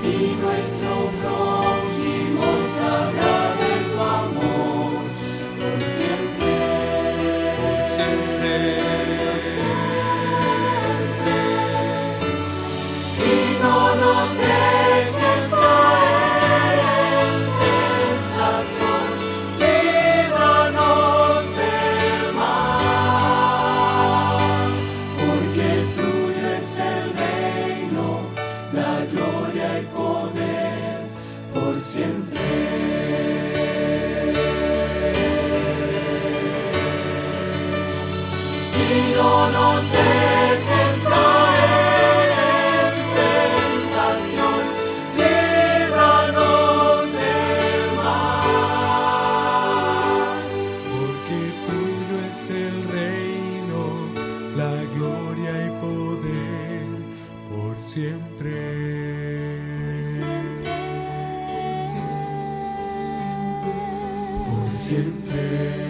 y nuestro prójimo sabrá de tu amor por siempre, por siempre. Y no nos dejes caer en tentación, líbranos del mal, porque tuyo es el reino, la gloria y poder por siempre. Y no nos dejes caer en tentación, líbranos del mal, Porque tuyo es el reino, la gloria y poder por siempre. Por siempre.